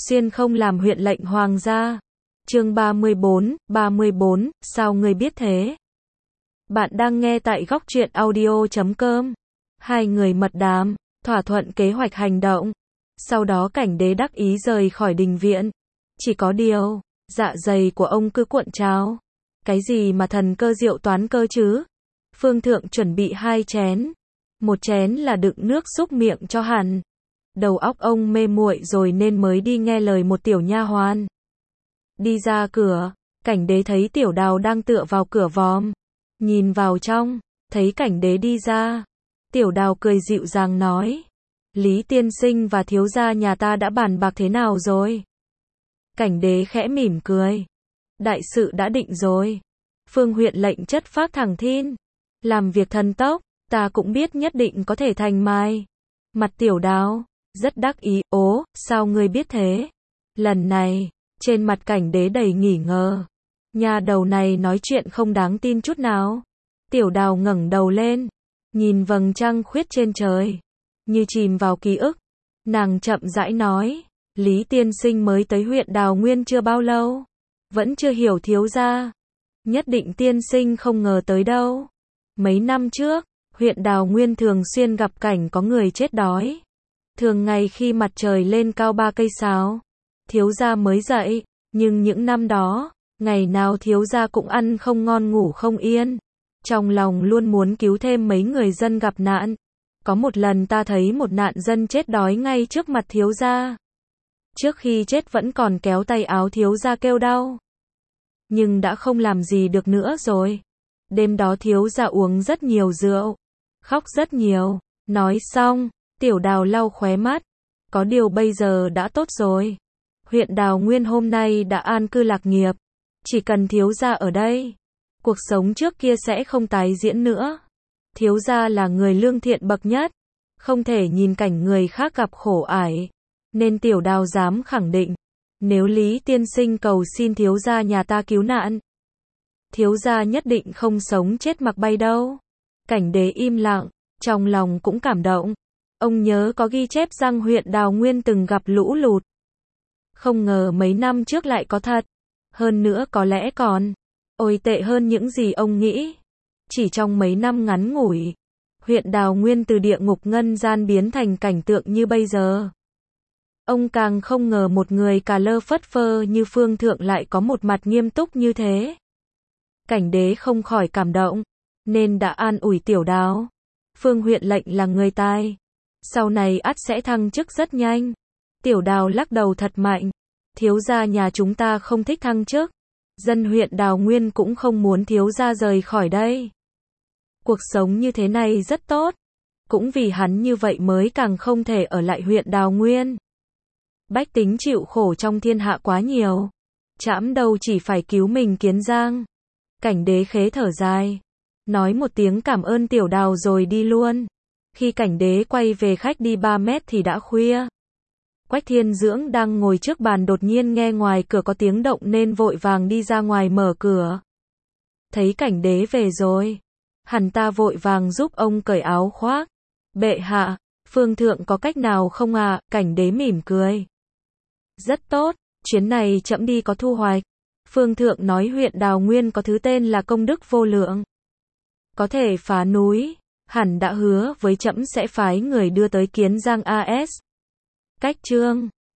xuyên không làm huyện lệnh hoàng gia. Chương 34, sao ngươi biết thế? Bạn đang nghe tại Góc Truyện Audio.com. Hai người mật đàm, thỏa thuận kế hoạch hành động. Sau đó Cảnh Đế đắc ý rời khỏi đình viện. Chỉ có điều, dạ dày của ông cứ cuộn trào. Cái gì mà thần cơ diệu toán cơ chứ? Phương Thượng chuẩn bị 2 chén. Một chén là đựng nước xúc miệng cho hẳn. Đầu óc ông mê muội rồi nên mới đi nghe lời một tiểu nha hoàn. Đi ra cửa, Cảnh Đế thấy Tiểu Đào đang tựa vào cửa vòm. Nhìn vào trong, thấy Cảnh Đế đi ra. Tiểu Đào cười dịu dàng nói. Lý tiên sinh và thiếu gia nhà ta đã bàn bạc thế nào rồi? Cảnh Đế khẽ mỉm cười. Đại sự đã định rồi. Phương huyện lệnh chất phác thẳng thin. Làm việc thần tốc, ta cũng biết nhất định có thể thành mai. Mặt Tiểu Đào rất đắc ý. Ố, sao ngươi biết thế? Lần này, trên mặt Cảnh Đế đầy nghi ngờ. Nhà đầu này nói chuyện không đáng tin chút nào. Tiểu Đào ngẩng đầu lên, nhìn vầng trăng khuyết trên trời, như chìm vào ký ức. Nàng chậm rãi nói, Lý tiên sinh mới tới huyện Đào Nguyên chưa bao lâu, vẫn chưa hiểu thiếu gia. Nhất định tiên sinh không ngờ tới đâu. Mấy năm trước, huyện Đào Nguyên thường xuyên gặp cảnh có người chết đói. Thường ngày khi mặt trời lên cao 3 cây sáo, thiếu gia mới dậy, nhưng những năm đó, ngày nào thiếu gia cũng ăn không ngon ngủ không yên. Trong lòng luôn muốn cứu thêm mấy người dân gặp nạn. Có một lần ta thấy một nạn dân chết đói ngay trước mặt thiếu gia. Trước khi chết vẫn còn kéo tay áo thiếu gia kêu đau. Nhưng đã không làm gì được nữa rồi. Đêm đó thiếu gia uống rất nhiều rượu, khóc rất nhiều. Nói xong, Tiểu Đào lau khóe mắt. Có điều bây giờ đã tốt rồi. Huyện Đào Nguyên hôm nay đã an cư lạc nghiệp. Chỉ cần thiếu gia ở đây, cuộc sống trước kia sẽ không tái diễn nữa. Thiếu gia là người lương thiện bậc nhất, không thể nhìn cảnh người khác gặp khổ ải. Nên Tiểu Đào dám khẳng định, nếu Lý tiên sinh cầu xin thiếu gia nhà ta cứu nạn, thiếu gia nhất định không sống chết mặc bay đâu. Cảnh Đế im lặng, trong lòng cũng cảm động. Ông nhớ có ghi chép rằng huyện Đào Nguyên từng gặp lũ lụt. Không ngờ mấy năm trước lại có thật. Hơn nữa có lẽ còn ôi tệ hơn những gì ông nghĩ. Chỉ trong mấy năm ngắn ngủi, huyện Đào Nguyên từ địa ngục ngân gian biến thành cảnh tượng như bây giờ. Ông càng không ngờ một người cà lơ phất phơ như Phương Thượng lại có một mặt nghiêm túc như thế. Cảnh Đế không khỏi cảm động, nên đã an ủi Tiểu Đào. Phương huyện lệnh là người tài, sau này ắt sẽ thăng chức rất nhanh. Tiểu Đào lắc đầu thật mạnh. Thiếu gia nhà chúng ta không thích thăng chức. Dân huyện Đào Nguyên cũng không muốn thiếu gia rời khỏi đây. Cuộc sống như thế này rất tốt. Cũng vì hắn như vậy mới càng không thể ở lại huyện Đào Nguyên. Bách tính chịu khổ trong thiên hạ quá nhiều. Trẫm đâu chỉ phải cứu mình Kiến Giang. Cảnh Đế khế thở dài, nói một tiếng cảm ơn Tiểu Đào rồi đi luôn. Khi Cảnh Đế quay về khách đi 3 mét thì đã khuya. Quách Thiên Dưỡng đang ngồi trước bàn đột nhiên nghe ngoài cửa có tiếng động nên vội vàng đi ra ngoài mở cửa. Thấy Cảnh Đế về rồi, hắn ta vội vàng giúp ông cởi áo khoác. Bệ hạ, Phương Thượng có cách nào không ạ? Cảnh Đế mỉm cười. Rất tốt, chuyến này trẫm đi có thu hoạch. Phương Thượng nói huyện Đào Nguyên có thứ tên là công đức vô lượng, có thể phá núi. Hẳn đã hứa với trẫm sẽ phái người đưa tới Kiến Giang AS. Cách chương